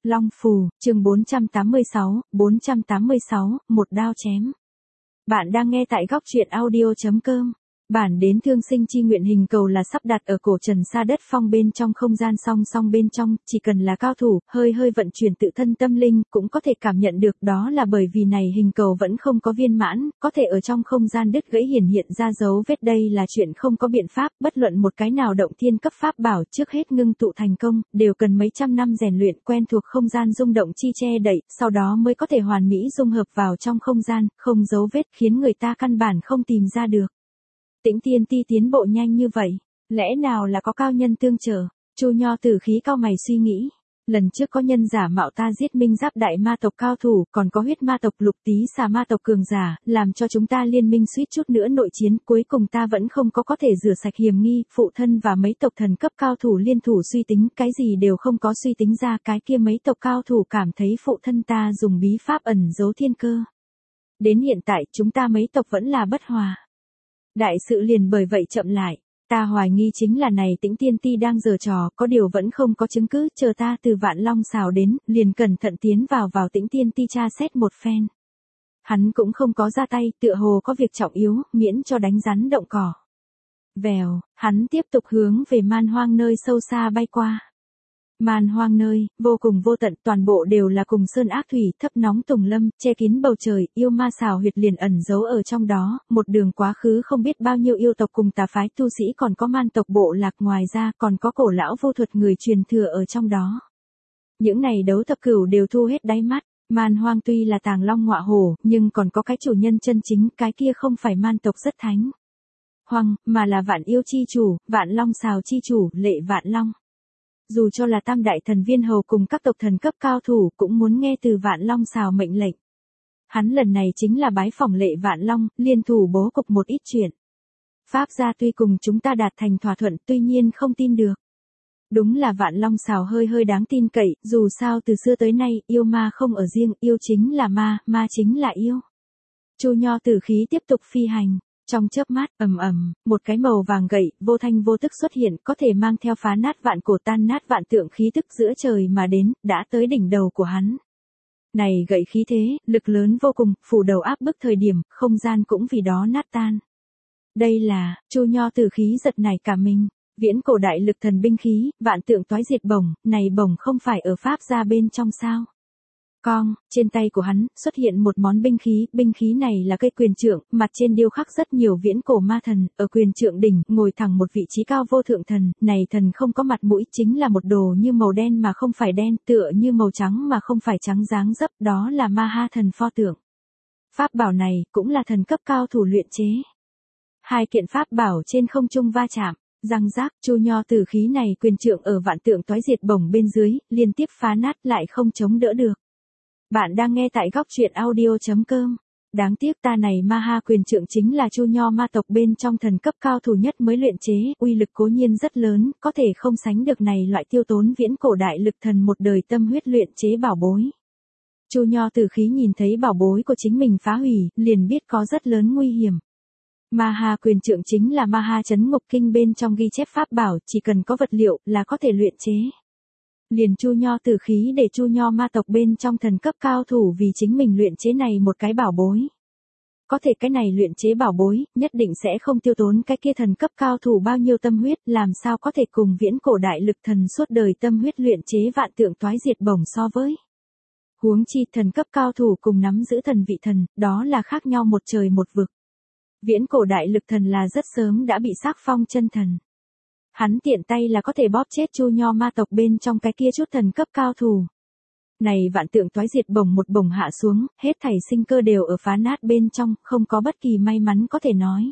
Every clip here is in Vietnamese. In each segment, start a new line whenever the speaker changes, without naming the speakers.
Long Phù, chương 486, một đao chém. Bạn đang nghe tại góc truyện audio.com. Bản đến thương sinh chi nguyện hình cầu là sắp đặt ở cổ trần sa đất phong bên trong không gian song song bên trong, chỉ cần là cao thủ, hơi vận chuyển tự thân tâm linh, cũng có thể cảm nhận được, đó là bởi vì này hình cầu vẫn không có viên mãn, có thể ở trong không gian đứt gãy hiện ra dấu vết, đây là chuyện không có biện pháp, bất luận một cái nào động thiên cấp pháp bảo trước hết ngưng tụ thành công, đều cần mấy trăm năm rèn luyện quen thuộc không gian rung động chi che đậy, sau đó mới có thể hoàn mỹ dung hợp vào trong không gian, không dấu vết khiến người ta căn bản không tìm ra được. Tĩnh Tiên Ti tiến bộ nhanh như vậy, lẽ nào là có cao nhân tương trợ? Chu Nho Tử khí cao mày suy nghĩ. Lần trước có nhân giả mạo ta giết Minh Giáp đại ma tộc cao thủ, còn có huyết ma tộc Lục Tý xà ma tộc cường giả, làm cho chúng ta liên minh suýt chút nữa nội chiến, cuối cùng ta vẫn không có thể rửa sạch hiểm nghi, phụ thân và mấy tộc thần cấp cao thủ liên thủ suy tính, cái gì đều không có suy tính ra, cái kia mấy tộc cao thủ cảm thấy phụ thân ta dùng bí pháp ẩn giấu thiên cơ. Đến hiện tại chúng ta mấy tộc vẫn là bất hòa. Đại sự liền bởi vậy chậm lại, ta hoài nghi chính là này Tĩnh Tiên Ti đang giở trò, có điều vẫn không có chứng cứ, chờ ta từ Vạn Long xào đến, liền cẩn thận tiến vào Tĩnh Tiên Ti tra xét một phen. Hắn cũng không có ra tay, tựa hồ có việc trọng yếu, miễn cho đánh rắn động cỏ. Vèo, hắn tiếp tục hướng về man hoang nơi sâu xa bay qua. Man hoang nơi, vô cùng vô tận, toàn bộ đều là cùng sơn ác thủy, thấp nóng tùng lâm, che kín bầu trời, yêu ma xào huyệt liền ẩn giấu ở trong đó, một đường quá khứ không biết bao nhiêu yêu tộc cùng tà phái tu sĩ, còn có man tộc bộ lạc, ngoài ra còn có cổ lão vô thuật người truyền thừa ở trong đó. Những này đấu thập cửu đều thu hết đáy mắt, man hoang tuy là tàng long ngọa hổ, nhưng còn có cái chủ nhân chân chính, cái kia không phải man tộc rất thánh hoang, mà là vạn yêu chi chủ, Vạn Long xào chi chủ, Lệ Vạn Long. Dù cho là tam đại thần viên hầu cùng các tộc thần cấp cao thủ cũng muốn nghe từ Vạn Long xào mệnh lệnh. Hắn lần này chính là bái phỏng Lệ Vạn Long, liên thủ bố cục một ít chuyện. Pháp gia tuy cùng chúng ta đạt thành thỏa thuận, tuy nhiên không tin được. Đúng là Vạn Long xào hơi đáng tin cậy, dù sao từ xưa tới nay, yêu ma không ở riêng, yêu chính là ma, ma chính là yêu. Chu Nho Tử khí tiếp tục phi hành. Trong chớp mắt, một cái màu vàng gậy, vô thanh vô tức xuất hiện, có thể mang theo phá nát vạn cổ tan nát vạn tượng khí tức giữa trời mà đến, đã tới đỉnh đầu của hắn. Này gậy khí thế, lực lớn vô cùng, phủ đầu áp bức thời điểm, không gian cũng vì đó nát tan. Đây là, Chu Nho Tử khí giật nảy cả mình, viễn cổ đại lực thần binh khí, vạn tượng toái diệt bổng, này bổng không phải ở pháp gia bên trong sao? Trên tay của hắn, xuất hiện một món binh khí này là cây quyền trượng, mặt trên điêu khắc rất nhiều viễn cổ ma thần, ở quyền trượng đỉnh, ngồi thẳng một vị trí cao vô thượng thần, này thần không có mặt mũi, chính là một đồ như màu đen mà không phải đen, tựa như màu trắng mà không phải trắng dáng dấp, đó là Ma Ha thần pho tượng. Pháp bảo này, cũng là thần cấp cao thủ luyện chế. Hai kiện pháp bảo trên không trung va chạm. Răng rác, Chu Nho Tử khí này quyền trượng ở vạn tượng toái diệt bổng bên dưới, liên tiếp phá nát lại không chống đỡ được. Bạn đang nghe tại góc truyện audio.com. Đáng tiếc ta này Ma Ha quyền trượng chính là Chu Nho ma tộc bên trong thần cấp cao thủ nhất mới luyện chế, uy lực cố nhiên rất lớn, có thể không sánh được này loại tiêu tốn viễn cổ đại lực thần một đời tâm huyết luyện chế bảo bối. Chu Nho Tử khí nhìn thấy bảo bối của chính mình phá hủy, liền biết có rất lớn nguy hiểm. Ma Ha quyền trượng chính là Ma Ha Chấn Ngục Kinh bên trong ghi chép pháp bảo, chỉ cần có vật liệu là có thể luyện chế. Liền Chu Nho Tử khí để Chu Nho ma tộc bên trong thần cấp cao thủ vì chính mình luyện chế này một cái bảo bối. Có thể cái này luyện chế bảo bối, nhất định sẽ không tiêu tốn cái kia thần cấp cao thủ bao nhiêu tâm huyết, làm sao có thể cùng viễn cổ đại lực thần suốt đời tâm huyết luyện chế vạn tượng toái diệt bổng so với. Huống chi thần cấp cao thủ cùng nắm giữ thần vị thần, đó là khác nhau một trời một vực. Viễn cổ đại lực thần là rất sớm đã bị xác phong chân thần. Hắn tiện tay là có thể bóp chết Chu Nho ma tộc bên trong cái kia chút thần cấp cao thủ. Này vạn tượng toái diệt bổng một bổng hạ xuống, hết thảy sinh cơ đều ở phá nát bên trong, không có bất kỳ may mắn có thể nói.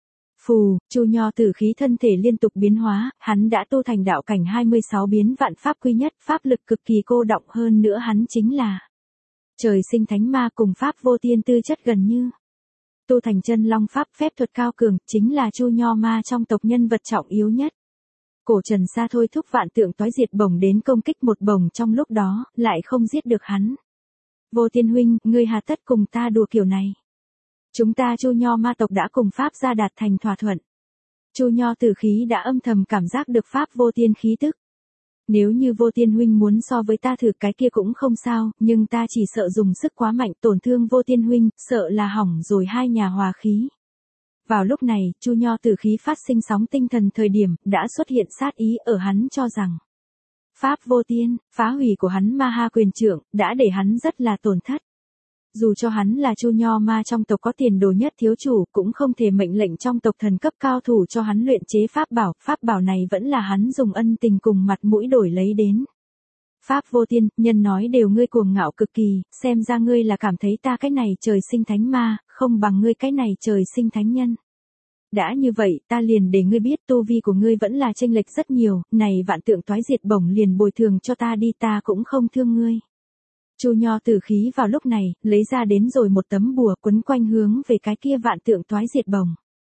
Phù, Chu Nho Tử khí thân thể liên tục biến hóa, hắn đã tu thành đạo cảnh 26 biến vạn pháp quy nhất, pháp lực cực kỳ cô đọng, hơn nữa hắn chính là trời sinh thánh ma cùng pháp vô tiên tư chất gần như. Tu thành chân long pháp phép thuật cao cường, chính là Chu Nho ma trong tộc nhân vật trọng yếu nhất. Cổ trần sa thôi thúc vạn tượng toái diệt bổng đến công kích một bổng trong lúc đó, lại không giết được hắn. Vô Tiên huynh, ngươi hà tất cùng ta đùa kiểu này. Chúng ta Chu Nho ma tộc đã cùng Pháp gia đạt thành thỏa thuận. Chu Nho Tử khí đã âm thầm cảm giác được Pháp Vô Tiên khí tức. Nếu như Vô Tiên huynh muốn so với ta thử cái kia cũng không sao, nhưng ta chỉ sợ dùng sức quá mạnh tổn thương Vô Tiên huynh, sợ là hỏng rồi hai nhà hòa khí. Vào lúc này, Chu Nho tử khí phát sinh sóng tinh thần thời điểm, đã xuất hiện sát ý ở hắn cho rằng. Pháp vô tiên, phá hủy của hắn ma ha quyền trưởng, đã để hắn rất là tổn thất. Dù cho hắn là Chu Nho ma trong tộc có tiền đồ nhất thiếu chủ, cũng không thể mệnh lệnh trong tộc thần cấp cao thủ cho hắn luyện chế pháp bảo này vẫn là hắn dùng ân tình cùng mặt mũi đổi lấy đến. Pháp vô tiên, nhân nói đều ngươi cuồng ngạo cực kỳ, xem ra ngươi là cảm thấy ta cái này trời sinh thánh ma, không bằng ngươi cái này trời sinh thánh nhân. Đã như vậy, ta liền để ngươi biết tu vi của ngươi vẫn là chênh lệch rất nhiều, này vạn tượng toái diệt bổng liền bồi thường cho ta đi, ta cũng không thương ngươi. Chu Nho tử khí vào lúc này, lấy ra đến rồi một tấm bùa quấn quanh hướng về cái kia vạn tượng toái diệt bổng.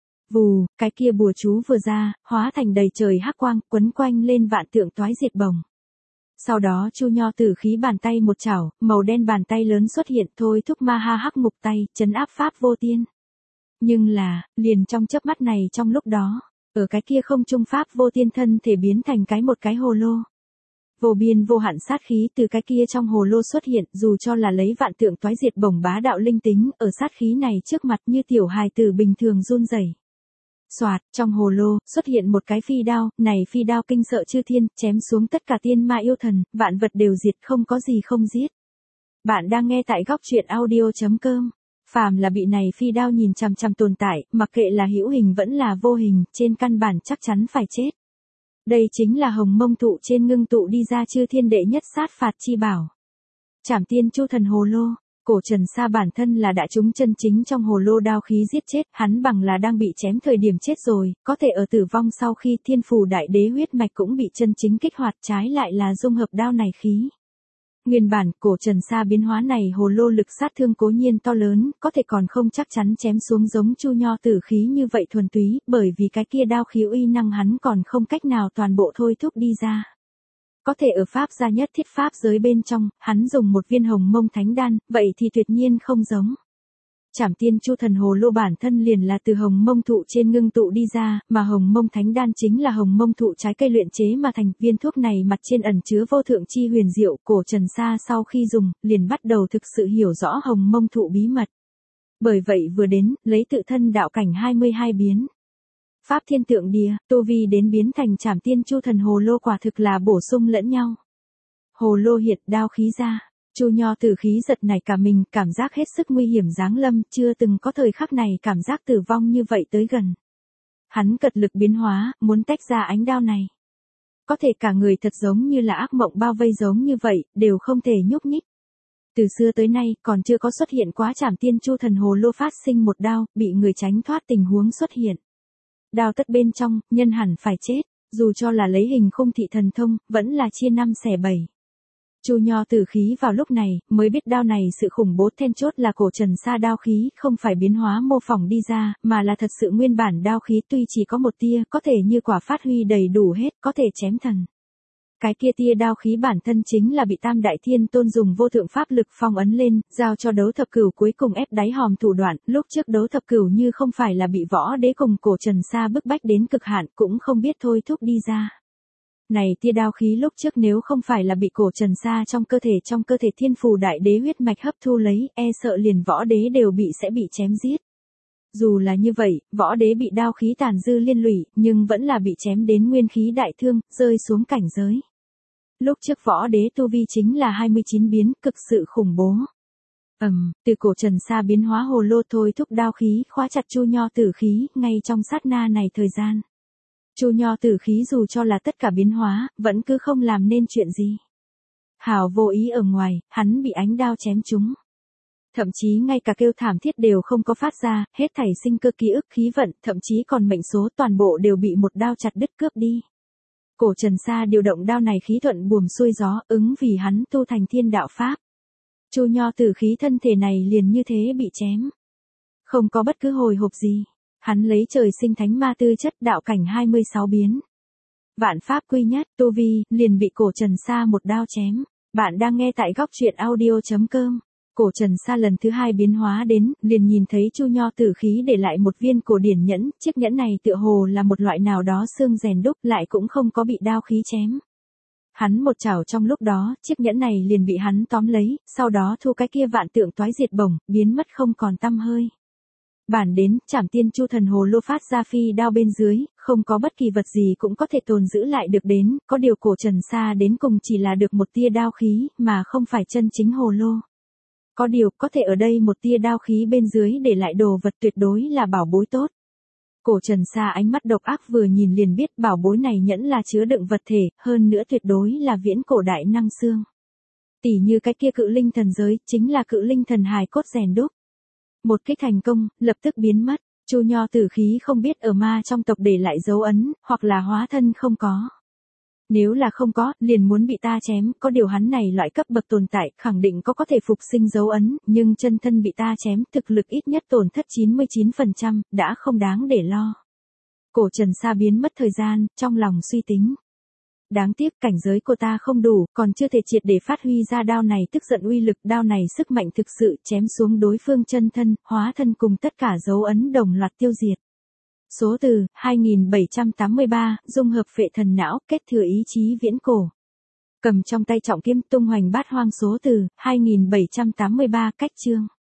Vù, cái kia bùa chú vừa ra, hóa thành đầy trời hắc quang, quấn quanh lên vạn tượng toái diệt bổng. Sau đó Chu Nho tử khí bàn tay một chảo, màu đen bàn tay lớn xuất hiện thôi thúc ma ha hắc ngục tay, trấn áp pháp vô tiên. Nhưng là, liền trong chớp mắt này trong lúc đó, ở cái kia không trung pháp vô tiên thân thể biến thành một cái hồ lô. Vô biên vô hạn sát khí từ cái kia trong hồ lô xuất hiện, dù cho là lấy vạn tượng toái diệt bổng bá đạo linh tính, ở sát khí này trước mặt như tiểu hài tử bình thường run rẩy. Soạt, trong hồ lô, xuất hiện một cái phi đao, này phi đao kinh sợ chư thiên, chém xuống tất cả tiên ma yêu thần, vạn vật đều diệt không có gì không giết. Bạn đang nghe tại góc truyện audio.com. Phàm là bị này phi đao nhìn chằm chằm tồn tại, mặc kệ là hữu hình vẫn là vô hình, trên căn bản chắc chắn phải chết. Đây chính là hồng mông thụ trên ngưng tụ đi ra chư thiên đệ nhất sát phạt chi bảo. Trảm tiên chu thần hồ lô, cổ Trần Sa bản thân là đã trúng chân chính trong hồ lô đao khí giết chết, hắn bằng là đang bị chém thời điểm chết rồi, có thể ở tử vong sau khi thiên phù đại đế huyết mạch cũng bị chân chính kích hoạt, trái lại là dung hợp đao này khí. Nguyên bản, cổ Trần Sa biến hóa này hồ lô lực sát thương cố nhiên to lớn, có thể còn không chắc chắn chém xuống giống Chu Nho tử khí như vậy thuần túy, bởi vì cái kia đao khí uy năng hắn còn không cách nào toàn bộ thôi thúc đi ra. Có thể ở pháp gia nhất thiết pháp giới bên trong, hắn dùng một viên hồng mông thánh đan, vậy thì tuyệt nhiên không giống. Trảm tiên chu thần hồ lô bản thân liền là từ hồng mông thụ trên ngưng tụ đi ra, mà hồng mông thánh đan chính là hồng mông thụ trái cây luyện chế mà thành. Viên thuốc này mặt trên ẩn chứa vô thượng chi huyền diệu, cổ Trần Sa sau khi dùng, liền bắt đầu thực sự hiểu rõ hồng mông thụ bí mật. Bởi vậy vừa đến, lấy tự thân đạo cảnh 22 biến. Pháp thiên tượng địa, tu vi đến biến thành trảm tiên chu thần hồ lô quả thực là bổ sung lẫn nhau. Hồ lô hiện đao khí ra. Chu Nho tử khí giật nảy cả mình, cảm giác hết sức nguy hiểm giáng lâm, chưa từng có thời khắc này cảm giác tử vong như vậy tới gần. Hắn cật lực biến hóa, muốn tách ra ánh đao này. Có thể cả người thật giống như là ác mộng bao vây giống như vậy, đều không thể nhúc nhích. Từ xưa tới nay, còn chưa có xuất hiện quá trảm tiên chu thần hồ lô phát sinh một đao, bị người tránh thoát tình huống xuất hiện. Đao tất bên trong, nhân hẳn phải chết, dù cho là lấy hình khung thị thần thông, vẫn là chia năm xẻ bảy. Chu Nho tử khí vào lúc này, mới biết đao này sự khủng bố then chốt là cổ Trần Sa đao khí, không phải biến hóa mô phỏng đi ra, mà là thật sự nguyên bản đao khí tuy chỉ có một tia, có thể như quả phát huy đầy đủ hết, có thể chém thần. Cái kia tia đao khí bản thân chính là bị Tam Đại Thiên Tôn dùng vô thượng pháp lực phong ấn lên, giao cho đấu thập cửu cuối cùng ép đáy hòm thủ đoạn, lúc trước đấu thập cửu như không phải là bị võ đế cùng cổ Trần Sa bức bách đến cực hạn, cũng không biết thôi thúc đi ra. Này tia đao khí lúc trước nếu không phải là bị cổ Trần Sa trong cơ thể thiên phù đại đế huyết mạch hấp thu lấy, e sợ liền võ đế đều sẽ bị chém giết. Dù là như vậy, võ đế bị đao khí tàn dư liên lụy, nhưng vẫn là bị chém đến nguyên khí đại thương, rơi xuống cảnh giới. Lúc trước võ đế tu vi chính là 29 biến, cực sự khủng bố. Từ cổ Trần Sa biến hóa hồ lô thôi thúc đao khí, khóa chặt Chu Nho tử khí, ngay trong sát na này thời gian. Chu Nho tử khí dù cho là tất cả biến hóa, vẫn cứ không làm nên chuyện gì. Hảo vô ý ở ngoài, hắn bị ánh đao chém trúng. Thậm chí ngay cả kêu thảm thiết đều không có phát ra, hết thảy sinh cơ ký ức khí vận, thậm chí còn mệnh số toàn bộ đều bị một đao chặt đứt cướp đi. Cổ Trần Sa điều động đao này khí thuận buồm xuôi gió, ứng vì hắn tu thành thiên đạo pháp. Chu Nho tử khí thân thể này liền như thế bị chém. Không có bất cứ hồi hộp gì. Hắn lấy trời sinh thánh ma tư chất đạo cảnh 26 biến. Vạn pháp quy nhất, tu vi, liền bị cổ Trần Sa một đao chém. Bạn đang nghe tại góc truyện audio.com. Cổ Trần Sa lần thứ hai biến hóa đến, liền nhìn thấy Chu Nho tử khí để lại một viên cổ điển nhẫn, chiếc nhẫn này tựa hồ là một loại nào đó xương rèn đúc lại cũng không có bị đao khí chém. hắn một chảo trong lúc đó, chiếc nhẫn này liền bị hắn tóm lấy, sau đó thu cái kia vạn tượng toái diệt bổng, biến mất không còn tăm hơi. Bản đến, Trảm Tiên Chu Thần Hồ Lô phát ra phi đao bên dưới, không có bất kỳ vật gì cũng có thể tồn giữ lại được đến, có điều cổ Trần Sa đến cùng chỉ là được một tia đao khí, mà không phải chân chính hồ lô. Có điều, có thể ở đây một tia đao khí bên dưới để lại đồ vật tuyệt đối là bảo bối tốt. Cổ Trần Sa ánh mắt độc ác vừa nhìn liền biết bảo bối này nhẫn là chứa đựng vật thể, hơn nữa tuyệt đối là viễn cổ đại năng xương. Tỉ như cái kia cự linh thần giới, chính là cự linh thần hài cốt rèn đúc. Một kích thành công, lập tức biến mất, Chu Nho tử khí không biết ở ma trong tộc để lại dấu ấn, hoặc là hóa thân không có. Nếu là không có, liền muốn bị ta chém, có điều hắn này loại cấp bậc tồn tại, khẳng định có thể phục sinh dấu ấn, nhưng chân thân bị ta chém, thực lực ít nhất tổn thất 99%, đã không đáng để lo. Cổ Trần Sa biến mất thời gian, trong lòng suy tính. Đáng tiếc cảnh giới của ta không đủ, còn chưa thể triệt để phát huy ra đao này tức giận uy lực, đao này sức mạnh thực sự chém xuống đối phương chân thân, hóa thân cùng tất cả dấu ấn đồng loạt tiêu diệt. Số từ, 2783, dung hợp phệ thần não, kết thừa ý chí viễn cổ. Cầm trong tay trọng kiếm tung hoành bát hoang số từ, 2783, cách chương.